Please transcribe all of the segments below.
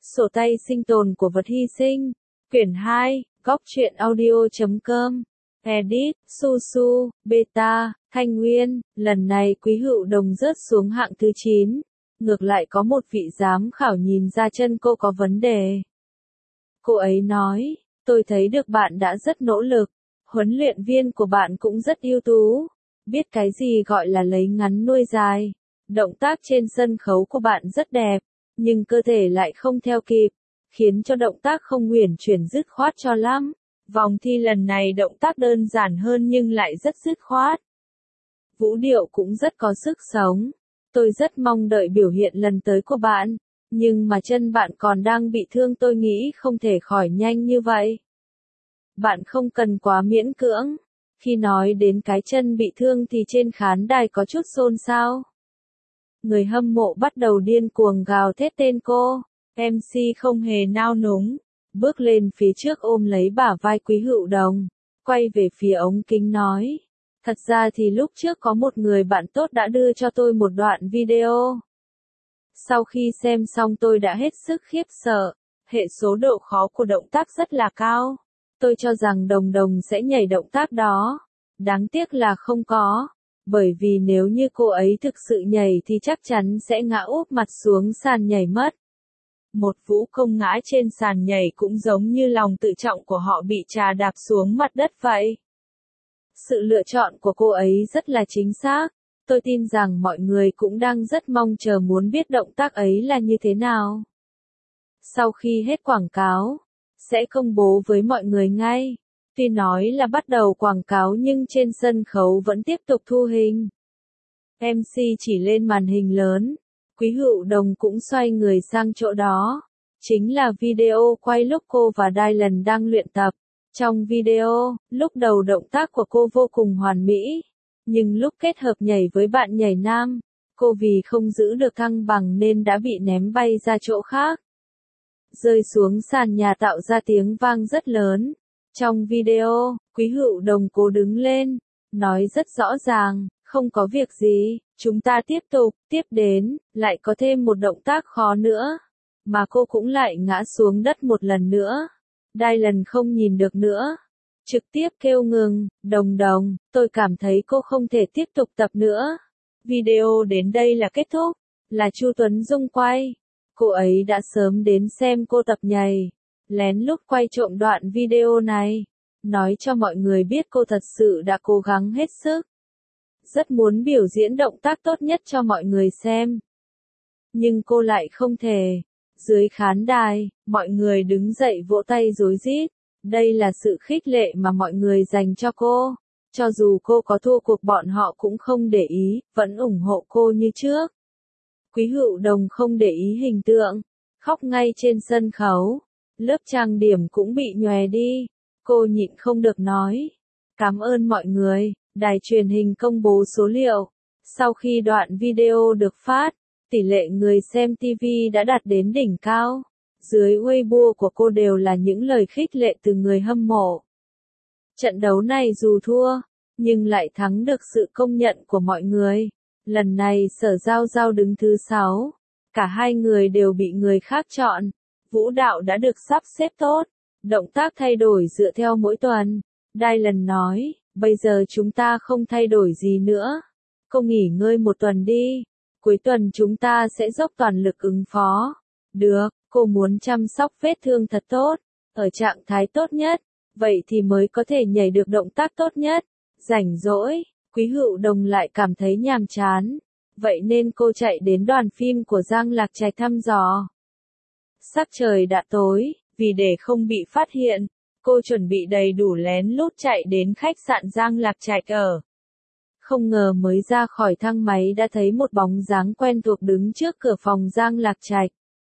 Sổ tay sinh tồn của vật hy sinh. Quyển 2, Góc truyện audio.com. Edit, Su Su, Beta, Thanh Nguyên. Lần này Quý Hữu Đồng rớt xuống hạng thứ 9. Ngược lại có một vị giám khảo nhìn ra chân cô có vấn đề. Cô ấy nói, tôi thấy được bạn đã rất nỗ lực. Huấn luyện viên của bạn cũng rất ưu tú. Biết cái gì gọi là lấy ngắn nuôi dài. Động tác trên sân khấu của bạn rất đẹp, nhưng cơ thể lại không theo kịp, khiến cho động tác không uyển chuyển dứt khoát cho lắm. Vòng thi lần này động tác đơn giản hơn nhưng lại rất dứt khoát. Vũ điệu cũng rất có sức sống. Tôi rất mong đợi biểu hiện lần tới của bạn, nhưng mà chân bạn còn đang bị thương, tôi nghĩ không thể khỏi nhanh như vậy. Bạn không cần quá miễn cưỡng. Khi nói đến cái chân bị thương thì trên khán đài có chút xôn xao. Người hâm mộ bắt đầu điên cuồng gào thét tên cô. MC không hề nao núng, bước lên phía trước ôm lấy bả vai Quý Hữu Đồng, quay về phía ống kính nói. Thật ra thì lúc trước có một người bạn tốt đã đưa cho tôi một đoạn video. Sau khi xem xong tôi đã hết sức khiếp sợ. Hệ số độ khó của động tác rất là cao. Tôi cho rằng Đồng Đồng sẽ nhảy động tác đó. Đáng tiếc là không có. Bởi vì nếu như cô ấy thực sự nhảy thì chắc chắn sẽ ngã úp mặt xuống sàn nhảy mất. Một vũ công ngã trên sàn nhảy cũng giống như lòng tự trọng của họ bị trà đạp xuống mặt đất vậy. Sự lựa chọn của cô ấy rất là chính xác. Tôi tin rằng mọi người cũng đang rất mong chờ muốn biết động tác ấy là như thế nào. Sau khi hết quảng cáo, sẽ công bố với mọi người ngay. Tuy nói là bắt đầu quảng cáo nhưng trên sân khấu vẫn tiếp tục thu hình. MC chỉ lên màn hình lớn. Quý Hữu Đồng cũng xoay người sang chỗ đó. Chính là video quay lúc cô và Dylan đang luyện tập. Trong video, lúc đầu động tác của cô vô cùng hoàn mỹ. Nhưng lúc kết hợp nhảy với bạn nhảy nam, cô vì không giữ được thăng bằng nên đã bị ném bay ra chỗ khác. Rơi xuống sàn nhà tạo ra tiếng vang rất lớn. Trong video, Quý Hữu Đồng cố đứng lên, nói rất rõ ràng, không có việc gì, chúng ta tiếp tục, tiếp đến, lại có thêm một động tác khó nữa. Mà cô cũng lại ngã xuống đất một lần nữa. Dylan không nhìn được nữa. Trực tiếp kêu ngừng, Đồng Đồng, tôi cảm thấy cô không thể tiếp tục tập nữa. Video đến đây là kết thúc, là Chu Tuấn Dung quay. Cô ấy đã sớm đến xem cô tập nhảy, lén lút quay trộm đoạn video này, nói cho mọi người biết cô thật sự đã cố gắng hết sức. Rất muốn biểu diễn động tác tốt nhất cho mọi người xem. Nhưng cô lại không thể. Dưới khán đài, mọi người đứng dậy vỗ tay rối rít. Đây là sự khích lệ mà mọi người dành cho cô. Cho dù cô có thua cuộc bọn họ cũng không để ý, vẫn ủng hộ cô như trước. Quý Hữu Đồng không để ý hình tượng, khóc ngay trên sân khấu. Lớp trang điểm cũng bị nhòe đi. Cô nhịn không được nói. Cảm ơn mọi người. Đài truyền hình công bố số liệu. Sau khi đoạn video được phát, tỷ lệ người xem TV đã đạt đến đỉnh cao. Dưới Weibo của cô đều là những lời khích lệ từ người hâm mộ. Trận đấu này dù thua, nhưng lại thắng được sự công nhận của mọi người. Lần này Sở Giao Giao đứng thứ 6. Cả hai người đều bị người khác chọn. Vũ đạo đã được sắp xếp tốt. Động tác thay đổi dựa theo mỗi tuần. Dylan nói, bây giờ chúng ta không thay đổi gì nữa. Cô nghỉ ngơi một tuần đi. Cuối tuần chúng ta sẽ dốc toàn lực ứng phó. Được, cô muốn chăm sóc vết thương thật tốt. Ở trạng thái tốt nhất. Vậy thì mới có thể nhảy được động tác tốt nhất. Rảnh rỗi, Quý Hữu Đồng lại cảm thấy nhàm chán. Vậy nên cô chạy đến đoàn phim của Giang Lạc Trạch thăm dò. Sắc trời đã tối, vì để không bị phát hiện, cô chuẩn bị đầy đủ lén lút chạy đến khách sạn Giang Lạc Trạch ở. Không ngờ mới ra khỏi thang máy đã thấy một bóng dáng quen thuộc đứng trước cửa phòng Giang Lạc Trạch.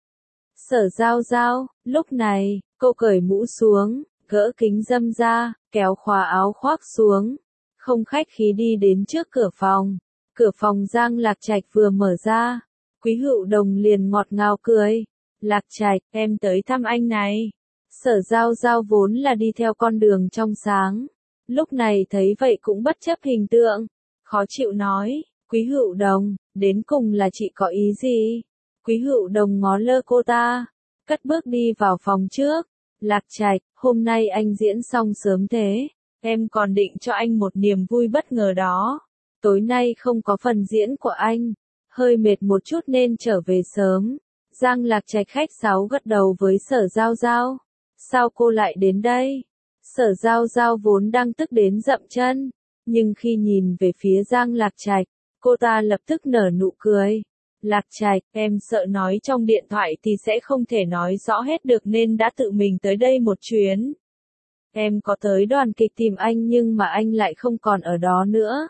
Sở Giao Giao, lúc này, cô cởi mũ xuống, gỡ kính râm ra, kéo khóa áo khoác xuống. Không khách khí đi đến trước cửa phòng. Cửa phòng Giang Lạc Trạch vừa mở ra. Quý Hữu Đồng liền ngọt ngào cười. Lạc Trạch, em tới thăm anh này. Sở Giao Giao vốn là đi theo con đường trong sáng. Lúc này thấy vậy cũng bất chấp hình tượng. Khó chịu nói, Quý Hữu Đồng, đến cùng là chị có ý gì? Quý Hữu Đồng ngó lơ cô ta. cất bước đi vào phòng trước. Lạc Trạch, hôm nay anh diễn xong sớm thế. Em còn định cho anh một niềm vui bất ngờ đó. Tối nay không có phần diễn của anh. Hơi mệt một chút nên trở về sớm. Giang Lạc Trạch khách sáo gật đầu với Sở Giao Giao. Sao cô lại đến đây? Sở Giao Giao vốn đang tức đến dậm chân. Nhưng khi nhìn về phía Giang Lạc Trạch, cô ta lập tức nở nụ cười. Lạc Trạch, em sợ nói trong điện thoại thì sẽ không thể nói rõ hết được nên đã tự mình tới đây một chuyến. Em có tới đoàn kịch tìm anh nhưng mà anh lại không còn ở đó nữa.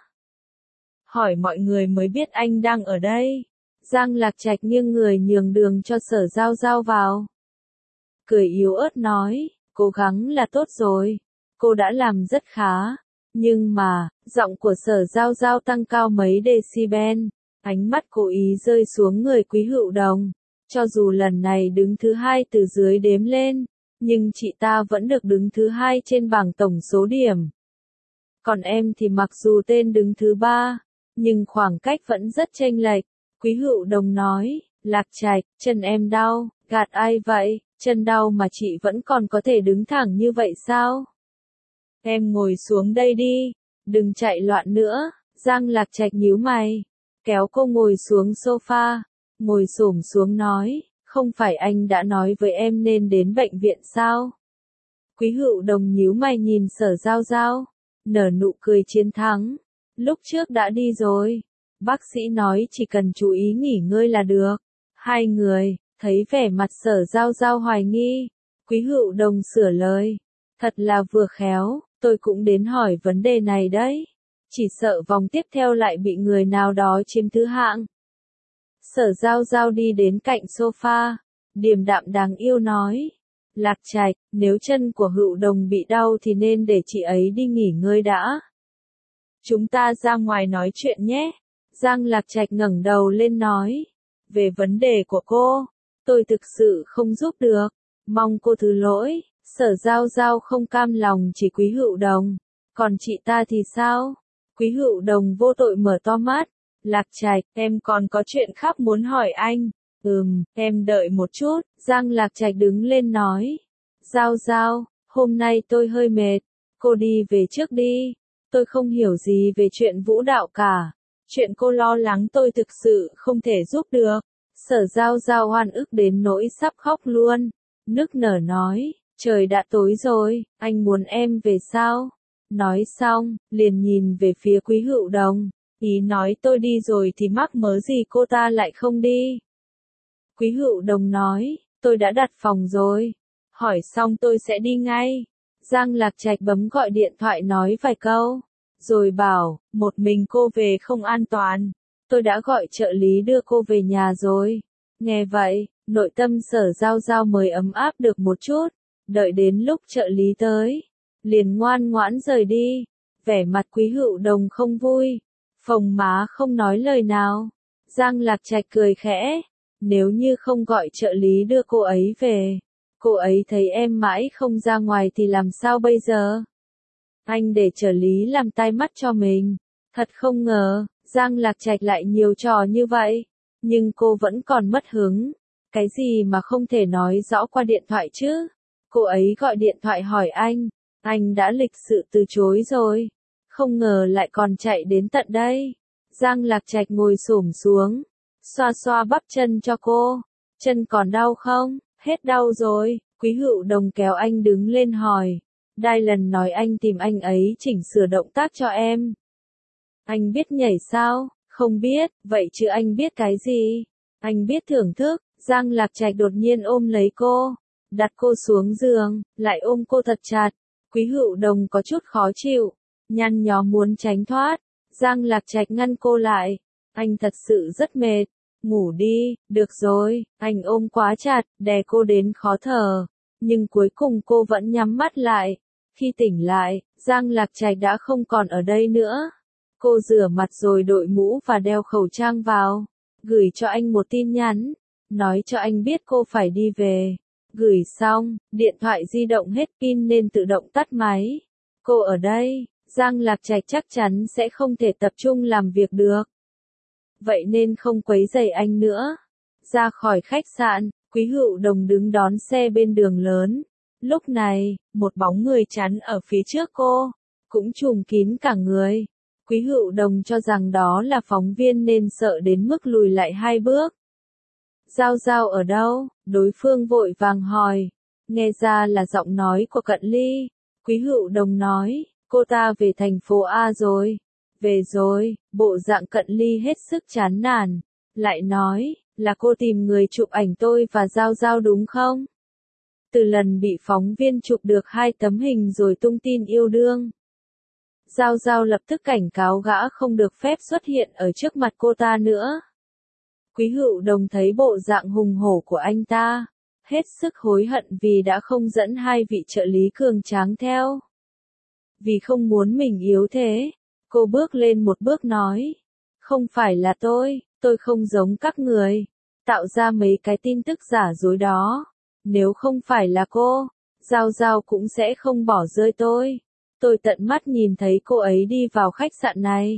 Hỏi mọi người mới biết anh đang ở đây. Giang Lạc Trạch nghiêng người nhường đường cho Sở Giao Giao vào. Cười yếu ớt nói, cố gắng là tốt rồi. Cô đã làm rất khá. Nhưng mà, giọng của Sở Giao Giao tăng cao mấy decibel. Ánh mắt cố ý rơi xuống người Quý Hữu Đồng. Cho dù lần này đứng thứ hai từ dưới đếm lên, nhưng chị ta vẫn được đứng thứ hai trên bảng tổng số điểm. Còn em thì mặc dù tên đứng thứ ba, nhưng khoảng cách vẫn rất chênh lệch. Quý Hữu Đồng nói, Lạc Trạch, chân em đau, gạt ai vậy, chân đau mà chị vẫn còn có thể đứng thẳng như vậy sao? Em ngồi xuống đây đi, đừng chạy loạn nữa. Giang Lạc Trạch nhíu mày, kéo cô ngồi xuống sofa, ngồi xổm xuống nói, không phải anh đã nói với em nên đến bệnh viện sao? Quý Hữu Đồng nhíu mày nhìn Sở Giao Giao, nở nụ cười chiến thắng. Lúc trước đã đi rồi, bác sĩ nói chỉ cần chú ý nghỉ ngơi là được. Hai người, thấy vẻ mặt Sở Giao Giao hoài nghi, Quý Hữu Đồng sửa lời, thật là vừa khéo, tôi cũng đến hỏi vấn đề này đấy. Chỉ sợ vòng tiếp theo lại bị người nào đó chiếm thứ hạng. Sở Giao Giao đi đến cạnh sofa, điềm đạm đáng yêu nói. Lạc Trạch, nếu chân của Hữu Đồng bị đau thì nên để chị ấy đi nghỉ ngơi đã. Chúng ta ra ngoài nói chuyện nhé. Giang Lạc Trạch ngẩng đầu lên nói. Về vấn đề của cô, tôi thực sự không giúp được. Mong cô thứ lỗi. Sở Giao Giao không cam lòng chỉ Quý Hữu Đồng. Còn chị ta thì sao? Quý Hữu Đồng vô tội mở to mắt. Lạc Trạch, em còn có chuyện khác muốn hỏi anh. Em đợi một chút. Giang Lạc Trạch đứng lên nói. Giao Giao, hôm nay tôi hơi mệt. Cô đi về trước đi. Tôi không hiểu gì về chuyện vũ đạo cả. Chuyện cô lo lắng tôi thực sự không thể giúp được. Sở Giao Giao oan ức đến nỗi sắp khóc luôn. Nức nở nói, trời đã tối rồi, anh muốn em về sao? Nói xong, liền nhìn về phía Quý Hữu Đồng. Ý nói tôi đi rồi thì mắc mớ gì cô ta lại không đi. Quý Hữu Đồng nói, tôi đã đặt phòng rồi. Hỏi xong tôi sẽ đi ngay. Giang Lạc Trạch bấm gọi điện thoại nói vài câu. Rồi bảo, một mình cô về không an toàn. Tôi đã gọi trợ lý đưa cô về nhà rồi. Nghe vậy, nội tâm Sở Giao Giao mới ấm áp được một chút. Đợi đến lúc trợ lý tới, liền ngoan ngoãn rời đi. Vẻ mặt Quý Hữu Đồng không vui. Phồng má không nói lời nào. Giang Lạc Trạch cười khẽ. Nếu như không gọi trợ lý đưa cô ấy về, cô ấy thấy em mãi không ra ngoài thì làm sao bây giờ? Anh để trợ lý làm tai mắt cho mình. Thật không ngờ, Giang Lạc Trạch lại nhiều trò như vậy. Nhưng cô vẫn còn mất hứng. Cái gì mà không thể nói rõ qua điện thoại chứ? Cô ấy gọi điện thoại hỏi anh đã lịch sự từ chối rồi. Không ngờ lại còn chạy đến tận đây. Giang Lạc Trạch ngồi xổm xuống, xoa xoa bắp chân cho cô. Chân còn đau không? Hết đau rồi. Quý Hữu Đồng kéo anh đứng lên hỏi. Đai lần nói anh tìm anh ấy chỉnh sửa động tác cho em. Anh biết nhảy sao? Không biết, vậy chứ anh biết cái gì? Anh biết thưởng thức. Giang Lạc Trạch đột nhiên ôm lấy cô, đặt cô xuống giường, lại ôm cô thật chặt. Quý Hữu Đồng có chút khó chịu, nhăn nhó muốn tránh thoát. Giang Lạc Trạch ngăn cô lại. Anh thật sự rất mệt. Ngủ đi, được rồi. Anh ôm quá chặt, đè cô đến khó thở. Nhưng cuối cùng cô vẫn nhắm mắt lại. Khi tỉnh lại, Giang Lạc Trạch đã không còn ở đây nữa. Cô rửa mặt rồi đội mũ và đeo khẩu trang vào. Gửi cho anh một tin nhắn. Nói cho anh biết cô phải đi về. Gửi xong, điện thoại di động hết pin nên tự động tắt máy. Cô ở đây, Giang Lạc Trạch chắc chắn sẽ không thể tập trung làm việc được. Vậy nên không quấy rầy anh nữa. Ra khỏi khách sạn, Quý Hữu Đồng đứng đón xe bên đường lớn. Lúc này, một bóng người chắn ở phía trước cô, cũng trùm kín cả người. Quý Hữu Đồng cho rằng đó là phóng viên nên sợ đến mức lùi lại 2 bước. Giao Giao ở đâu? Đối phương vội vàng hỏi. Nghe ra là giọng nói của Cận Ly. Quý Hữu Đồng nói, cô ta về thành phố A rồi. Về rồi, bộ dạng Cận Ly hết sức chán nản. Lại nói, là cô tìm người chụp ảnh tôi và Giao Giao đúng không? Từ lần bị phóng viên chụp được 2 tấm hình rồi tung tin yêu đương. Giao Giao lập tức cảnh cáo gã không được phép xuất hiện ở trước mặt cô ta nữa. Quý Hữu Đồng thấy bộ dạng hùng hổ của anh ta, hết sức hối hận vì đã không dẫn 2 vị trợ lý cường tráng theo. Vì không muốn mình yếu thế, cô bước lên một bước nói, không phải là tôi không giống các người, tạo ra mấy cái tin tức giả dối đó. Nếu không phải là cô, Giao Giao cũng sẽ không bỏ rơi tôi. Tôi tận mắt nhìn thấy cô ấy đi vào khách sạn này.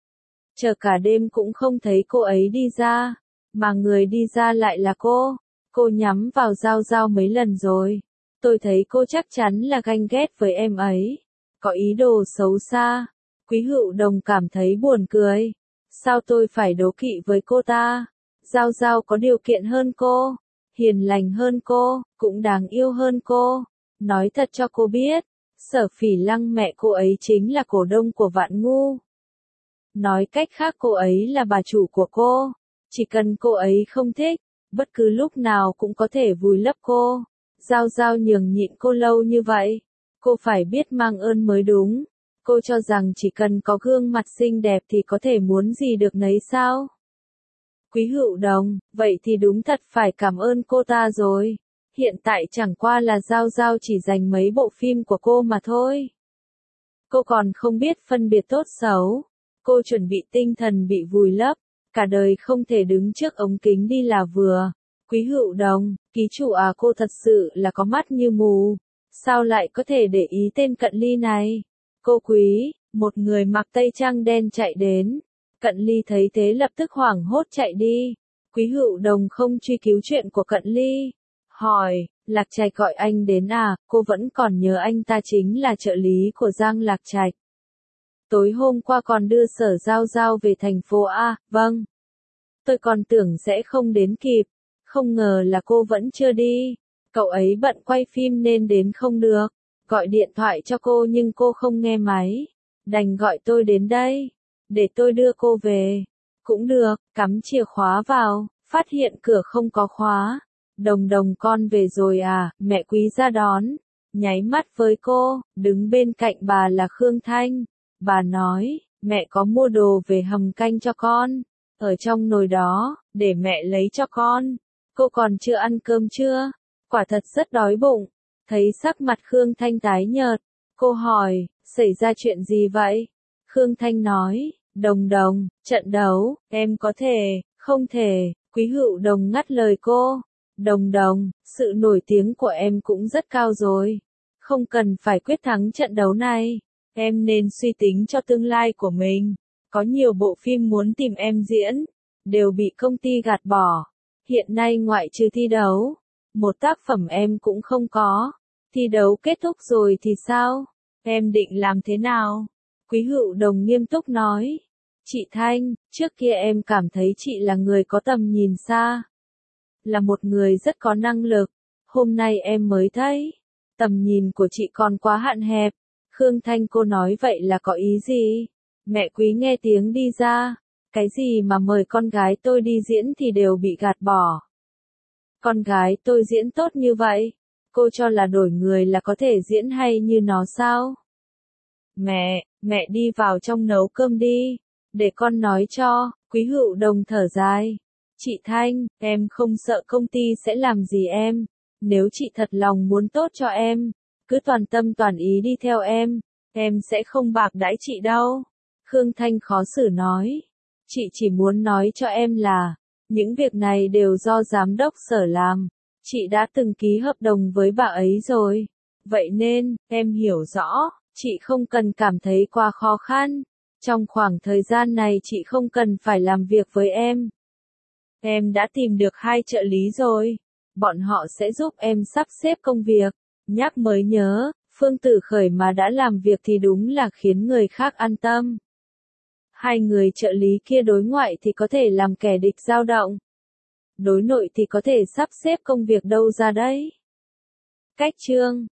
Chờ cả đêm cũng không thấy cô ấy đi ra, mà người đi ra lại là cô. Cô nhắm vào Giao Giao mấy lần rồi. Tôi thấy cô chắc chắn là ganh ghét với em ấy, có ý đồ xấu xa. Quý Hữu Đồng cảm thấy buồn cười. Sao tôi phải đố kỵ với cô ta? Giao Giao có điều kiện hơn cô, hiền lành hơn cô, cũng đáng yêu hơn cô. Nói thật cho cô biết, Sở Phỉ Lăng mẹ cô ấy chính là cổ đông của Vạn Ngu. Nói cách khác cô ấy là bà chủ của cô. Chỉ cần cô ấy không thích, bất cứ lúc nào cũng có thể vùi lấp cô. Giao Giao nhường nhịn cô lâu như vậy, cô phải biết mang ơn mới đúng. Cô cho rằng chỉ cần có gương mặt xinh đẹp thì có thể muốn gì được nấy sao? Quý Hữu Đồng, vậy thì đúng thật phải cảm ơn cô ta rồi. Hiện tại chẳng qua là Giao Giao chỉ dành mấy bộ phim của cô mà thôi. Cô còn không biết phân biệt tốt xấu. Cô chuẩn bị tinh thần bị vùi lấp, cả đời không thể đứng trước ống kính đi là vừa. Quý Hữu Đồng, ký chủ à, cô thật sự là có mắt như mù. Sao lại có thể để ý tên Cận Ly này? Cô Quý, một người mặc tây trang đen chạy đến. Cận Ly thấy thế lập tức hoảng hốt chạy đi. Quý Hữu Đồng không truy cứu chuyện của Cận Ly. Hỏi, Lạc Trạch gọi anh đến à? Cô vẫn còn nhớ anh ta chính là trợ lý của Giang Lạc Trạch. Tối hôm qua còn đưa Sở Giao Giao về thành phố A. Vâng. Tôi còn tưởng sẽ không đến kịp. Không ngờ là cô vẫn chưa đi. Cậu ấy bận quay phim nên đến không được. Gọi điện thoại cho cô nhưng cô không nghe máy. Đành gọi tôi đến đây. Để tôi đưa cô về. Cũng được, cắm chìa khóa vào. Phát hiện cửa không có khóa. Đồng Đồng con về rồi à? Mẹ Quý ra đón. Nháy mắt với cô. Đứng bên cạnh bà là Khương Thanh. Bà nói, mẹ có mua đồ về hầm canh cho con. Ở trong nồi đó, để mẹ lấy cho con. Cô còn chưa ăn cơm chưa? Quả thật rất đói bụng. Thấy sắc mặt Khương Thanh tái nhợt, cô hỏi, xảy ra chuyện gì vậy? Khương Thanh nói, Đồng Đồng, trận đấu, em có thể, không thể. Quý Hữu Đồng ngắt lời cô. Đồng Đồng, sự nổi tiếng của em cũng rất cao rồi. Không cần phải quyết thắng trận đấu này. Em nên suy tính cho tương lai của mình. Có nhiều bộ phim muốn tìm em diễn, đều bị công ty gạt bỏ. Hiện nay ngoại trừ thi đấu, một tác phẩm em cũng không có. Thi đấu kết thúc rồi thì sao? Em định làm thế nào? Quý Hữu Đồng nghiêm túc nói. Chị Thanh, trước kia em cảm thấy chị là người có tầm nhìn xa. Là một người rất có năng lực. Hôm nay em mới thấy, tầm nhìn của chị còn quá hạn hẹp. Khương Thanh, cô nói vậy là có ý gì? Mẹ Quý nghe tiếng đi ra. Cái gì mà mời con gái tôi đi diễn thì đều bị gạt bỏ. Con gái tôi diễn tốt như vậy, cô cho là đổi người là có thể diễn hay như nó sao? Mẹ đi vào trong nấu cơm đi, để con nói cho. Quý Hữu Đồng thở dài. Chị Thanh, em không sợ công ty sẽ làm gì em. Nếu chị thật lòng muốn tốt cho em, cứ toàn tâm toàn ý đi theo em sẽ không bạc đãi chị đâu. Khương Thanh khó xử nói. Chị chỉ muốn nói cho em là, những việc này đều do giám đốc Sở làm. Chị đã từng ký hợp đồng với bà ấy rồi. Vậy nên, em hiểu rõ, chị không cần cảm thấy quá khó khăn. Trong khoảng thời gian này chị không cần phải làm việc với em. Em đã tìm được 2 trợ lý rồi. bọn họ sẽ giúp em sắp xếp công việc. Nhắc mới nhớ, Phương Tử Khởi mà đã làm việc thì đúng là khiến người khác an tâm. Hai người trợ lý kia đối ngoại thì có thể làm kẻ địch dao động. Đối nội thì có thể sắp xếp công việc đâu ra đấy. Cách chương